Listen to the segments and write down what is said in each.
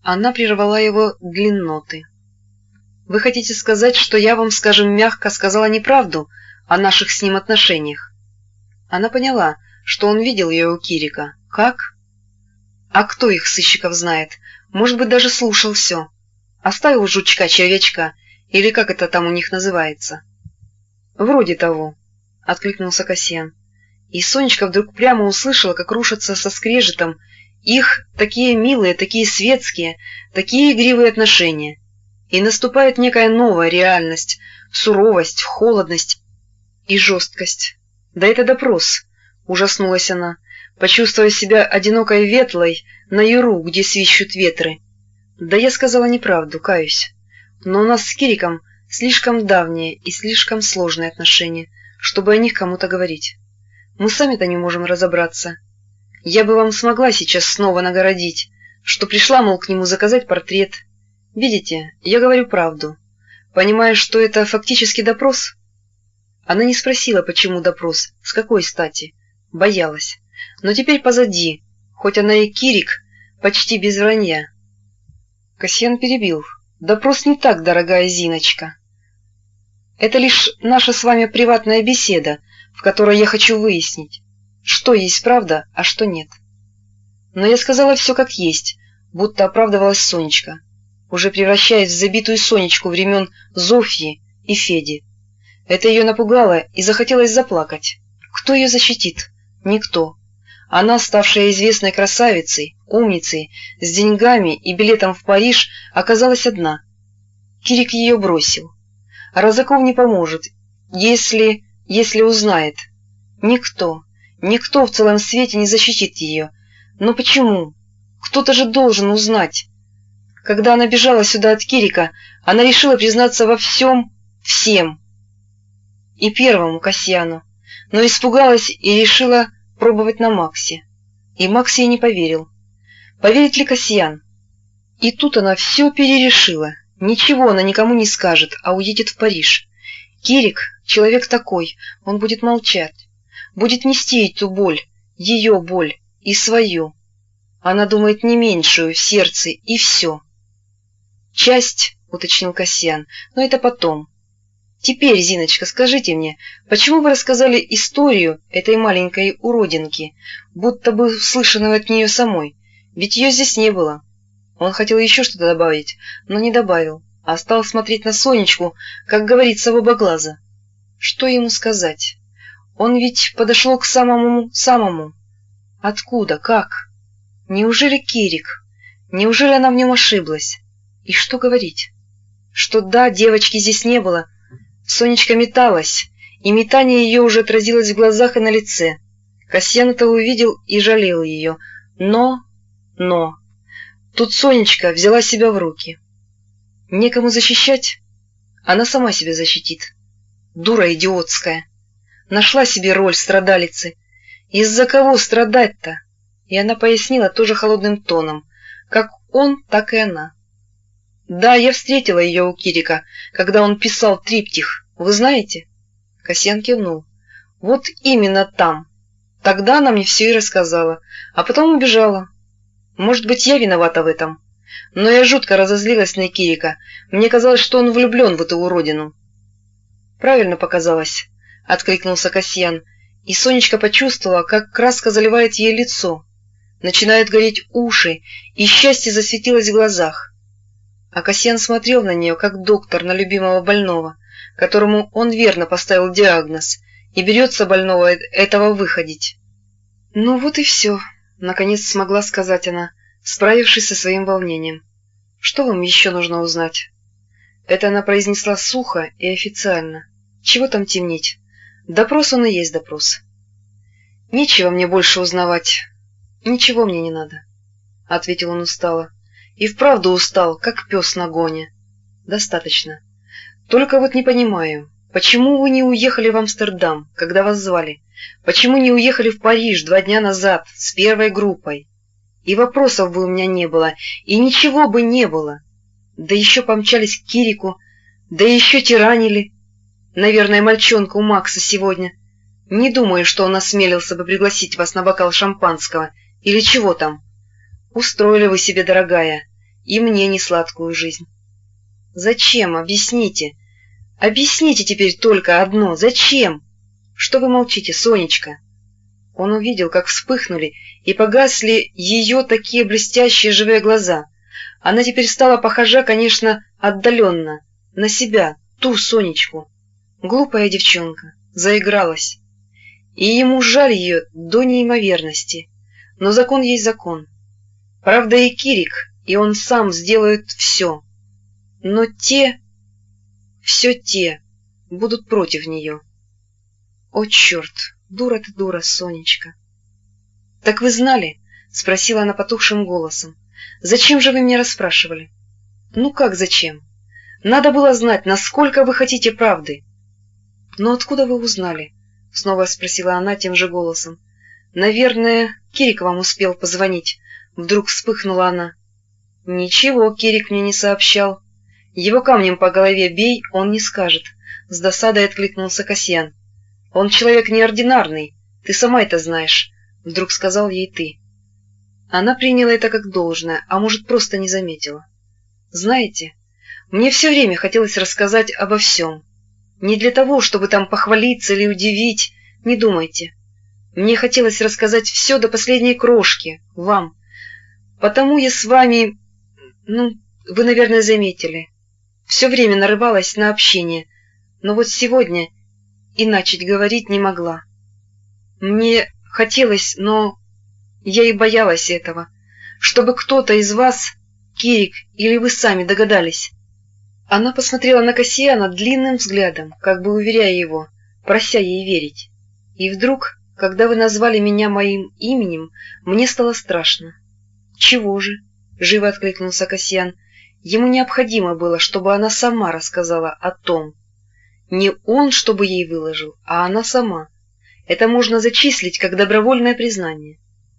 Она прервала его длинноты. «Вы хотите сказать, что я вам, скажем мягко, сказала неправду о наших с ним отношениях?» Она поняла, что он видел ее у Кирика. Как? А кто их, сыщиков, знает? Может быть, даже слушал все. Оставил жучка-червячка, или как это там у них называется? «Вроде того», — откликнулся Касьян. И Сонечка вдруг прямо услышала, как рушатся со скрежетом их такие милые, такие светские, такие игривые отношения. И наступает некая новая реальность, суровость, холодность и жесткость. «Да это допрос», — ужаснулась она, почувствуя себя одинокой ветлой на яру, где свищут ветры. «Да я сказала неправду, каюсь. Но у нас с Кириком слишком давние и слишком сложные отношения, чтобы о них кому-то говорить. Мы сами-то не можем разобраться. Я бы вам смогла сейчас снова нагородить, что пришла, мол, к нему заказать портрет. Видите, я говорю правду. Понимаешь, что это фактически допрос?» Она не спросила, почему допрос, с какой стати. Боялась. Но теперь позади, хоть она и Кирик, почти без вранья. Касьян перебил. «Допрос не так, дорогая Зиночка. Это лишь наша с вами приватная беседа, в которой я хочу выяснить, что есть правда, а что нет. Но я сказала все как есть, будто оправдывалась Сонечка, уже превращаясь в забитую Сонечку времен Зофьи и Феди. Это ее напугало и захотелось заплакать. Кто ее защитит? Никто. Она, ставшая известной красавицей, умницей, с деньгами и билетом в Париж, оказалась одна. Кирик ее бросил. А Розаков не поможет, если узнает. Никто в целом свете не защитит ее. Но почему? Кто-то же должен узнать. Когда она бежала сюда от Кирика, она решила признаться во всем, всем. И первому Касьяну, но испугалась и решила пробовать на Максе. И Макс ей не поверил. Поверит ли Касьян? И тут она все перерешила. Ничего она никому не скажет, а уедет в Париж. Кирик — человек такой, он будет молчать, будет нести эту боль, ее боль и свою. Она думает не меньшую в сердце, и все. «Часть», — уточнил Касьян, — «но это потом. Теперь, Зиночка, скажите мне, почему вы рассказали историю этой маленькой уродинки, будто бы услышанную от нее самой? Ведь ее здесь не было». Он хотел еще что-то добавить, но не добавил, а стал смотреть на Сонечку, как говорится, в оба глаза. Что ему сказать? Он ведь подошел к самому. Откуда? Как? Неужели Кирик? Неужели она в нем ошиблась? И что говорить? Что да, девочки здесь не было. Сонечка металась, и метание ее уже отразилось в глазах и на лице. Касьян это увидел и жалел ее. Но... Тут Сонечка взяла себя в руки. Некому защищать? Она сама себя защитит. Дура идиотская. Нашла себе роль страдалицы. Из-за кого страдать-то? И она пояснила тоже холодным тоном. Как он, так и она. Да, я встретила ее у Кирика, когда он писал триптих. Вы знаете? Касьян кивнул. Вот именно там. Тогда она мне все и рассказала, а потом убежала. Может быть, я виновата в этом. Но я жутко разозлилась на Кирика. Мне казалось, что он влюблен в эту уродину. Правильно показалось, — откликнулся Касьян, и Сонечка почувствовала, как краска заливает ей лицо. Начинают гореть уши, и счастье засветилось в глазах. А Касьян смотрел на нее, как доктор на любимого больного, которому он верно поставил диагноз, и берется больного этого выходить. Ну вот и все. Наконец смогла сказать она, справившись со своим волнением. «Что вам еще нужно узнать?» Это она произнесла сухо и официально. Чего там темнить? Допрос он и есть допрос. «Нечего мне больше узнавать. Ничего мне не надо», — ответил он устало. «И вправду устал, как пес на гоне. Достаточно. Только вот не понимаю, почему вы не уехали в Амстердам, когда вас звали? Почему не уехали в Париж 2 дня назад с первой группой? И вопросов бы у меня не было, и ничего бы не было. Да еще помчались к Кирику, да еще тиранили. Наверное, мальчонка у Макса сегодня. Не думаю, что он осмелился бы пригласить вас на бокал шампанского или чего там. Устроили вы себе, дорогая. и мне несладкую жизнь. Зачем? Объясните. Объясните теперь только одно. Зачем? Что вы молчите, Сонечка? Он увидел, как вспыхнули и погасли ее такие блестящие живые глаза. Она теперь стала похожа, конечно, отдаленно, на себя, ту Сонечку. Глупая девчонка, заигралась. И ему жаль ее до неимоверности. Но закон есть закон. Правда, и Кирик, и он сам сделают все. Но все те, будут против нее. О, черт, дура ты, дура, Сонечка. — Так вы знали? — спросила она потухшим голосом. — Зачем же вы меня расспрашивали? — Ну как зачем? Надо было знать, насколько вы хотите правды. — Но откуда вы узнали? — снова спросила она тем же голосом. — Наверное, Кирик вам успел позвонить. Вдруг вспыхнула она. — Ничего Кирик мне не сообщал. Его камнем по голове бей, он не скажет. С досадой откликнулся Касьян. — Он человек неординарный, ты сама это знаешь, — вдруг сказал ей ты. Она приняла это как должное, а может, просто не заметила. Знаете, мне все время хотелось рассказать обо всем. Не для того, чтобы там похвалиться или удивить, не думайте. Мне хотелось рассказать все до последней крошки, вам. Потому я с вами, вы, наверное, заметили, все время нарывалась на общение, но вот сегодня и начать говорить не могла. Мне хотелось, но я и боялась этого, чтобы кто-то из вас, Кирик или вы сами догадались. Она посмотрела на Касьяна длинным взглядом, как бы уверяя его, прося ей верить. И вдруг, когда вы назвали меня моим именем, мне стало страшно. — Чего же? — живо откликнулся Касьян. Ему необходимо было, чтобы она сама рассказала о том. Не он, чтобы ей выложил, а она сама. Это можно зачислить как добровольное признание.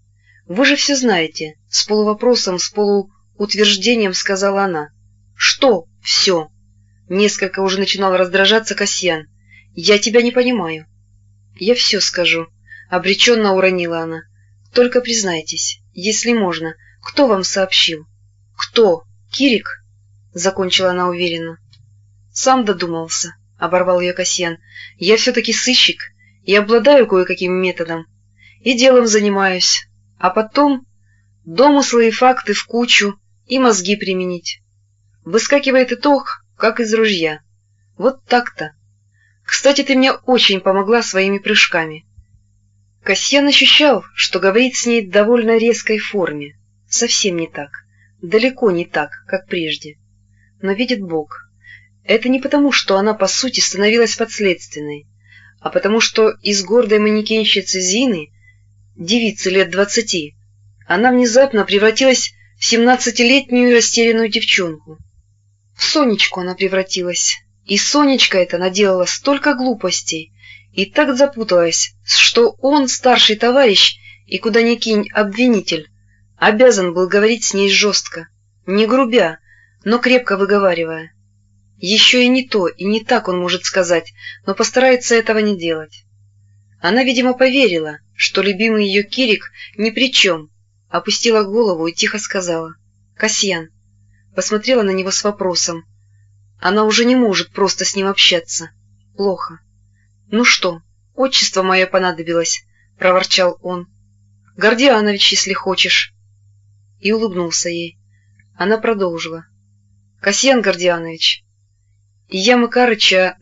— Вы же все знаете, — с полувопросом, с полуутверждением сказала она. — Что все? Несколько уже начинал раздражаться Касьян. — Я тебя не понимаю. — Я все скажу, — обреченно уронила она. — Только признайтесь, если можно, кто вам сообщил? — Кто? Кирик? — закончила она уверенно. — Сам додумался, — оборвал ее Касьян. — Я все-таки сыщик и обладаю кое-каким методом. И делом занимаюсь. А потом домыслы и факты в кучу и мозги применить. Выскакивает итог, как из ружья. Вот так-то. Кстати, ты мне очень помогла своими прыжками. Касьян ощущал, что говорит с ней в довольно резкой форме. Совсем не так. Далеко не так, как прежде. Но видит Бог. Это не потому, что она, по сути, становилась подследственной, а потому что из гордой манекенщицы Зины, девицы лет 20, она внезапно превратилась в 17-летнюю растерянную девчонку. В Сонечку она превратилась, и Сонечка эта наделала столько глупостей и так запуталась, что он, старший товарищ и куда ни кинь обвинитель, обязан был говорить с ней жестко, не грубя, но крепко выговаривая. Еще и не то, и не так он может сказать, но постарается этого не делать. Она, видимо, поверила, что любимый ее Кирик ни при чем, опустила голову и тихо сказала: «Касьян». Посмотрела на него с вопросом. Она уже не может просто с ним общаться. Плохо. «Ну что, отчество мое понадобилось», — проворчал он. «Гордианович, если хочешь». И улыбнулся ей. Она продолжила: «Касьян Гордианович, я Макарыча,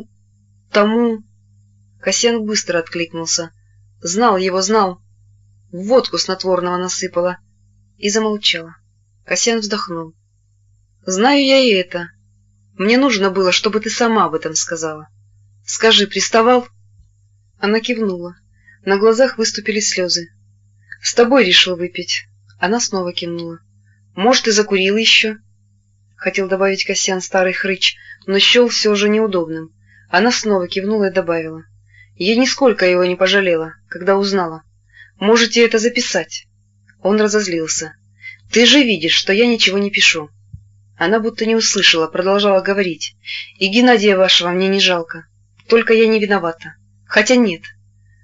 тому...» Касьян быстро откликнулся. Знал его, знал. Водку снотворного насыпала. И замолчала. Касьян вздохнул. «Знаю я и это. Мне нужно было, чтобы ты сама об этом сказала. Скажи, приставал?» Она кивнула. На глазах выступили слезы. «С тобой решил выпить». Она снова кивнула. «Может, и закурил еще?» Хотел добавить Касьян, старый хрыч, но счел все же неудобным. Она снова кивнула и добавила: «Я нисколько его не пожалела, когда узнала. Можете это записать». Он разозлился. «Ты же видишь, что я ничего не пишу». Она будто не услышала, продолжала говорить: «И Геннадия вашего мне не жалко. Только я не виновата. Хотя нет.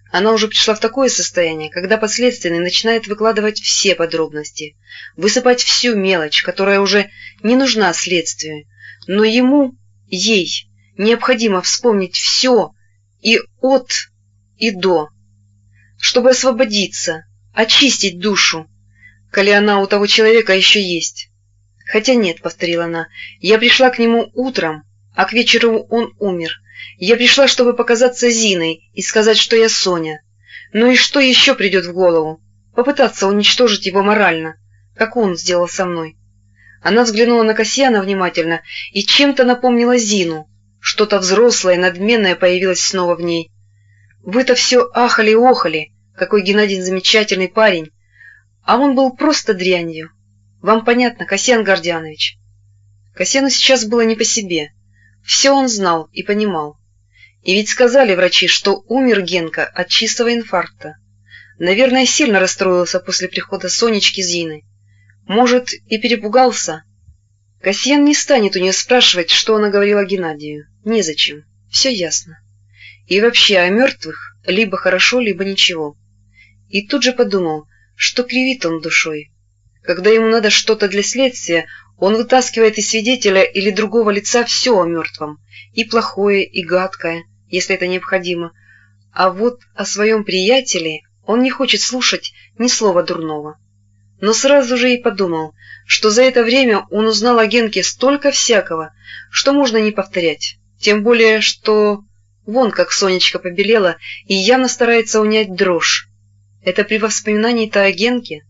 Она уже пришла в такое состояние, когда подследственный начинает выкладывать все подробности, высыпать всю мелочь, которая уже не нужна следствию, но ей необходимо вспомнить все и от, и до, чтобы освободиться, очистить душу, коли она у того человека еще есть. Хотя нет, — повторила она, — я пришла к нему утром, а к вечеру он умер. Я пришла, чтобы показаться Зиной и сказать, что я Соня. Ну и что еще придет в голову? Попытаться уничтожить его морально, как он сделал со мной. Она взглянула на Касьяна внимательно и чем-то напомнила Зину. Что-то взрослое, надменное появилось снова в ней. Вы-то все ахали и охали, какой Геннадий замечательный парень, а он был просто дрянью. Вам понятно, Касьян Гордианович? Касьяну сейчас было не по себе. Все он знал и понимал. И ведь сказали врачи, что умер Генка от чистого инфаркта. Наверное, сильно расстроился после прихода Сонечки Зины. Может, и перепугался. Касьян не станет у нее спрашивать, что она говорила Геннадию. Незачем. Все ясно. И вообще о мертвых либо хорошо, либо ничего. И тут же подумал, что кривит он душой. Когда ему надо что-то для следствия, он вытаскивает из свидетеля или другого лица все о мертвом, и плохое, и гадкое, если это необходимо. А вот о своем приятеле он не хочет слушать ни слова дурного. Но сразу же и подумал, что за это время он узнал о Генке столько всякого, что можно не повторять. Тем более, что вон как Сонечка побелела и явно старается унять дрожь. Это при воспоминании-то о Генке.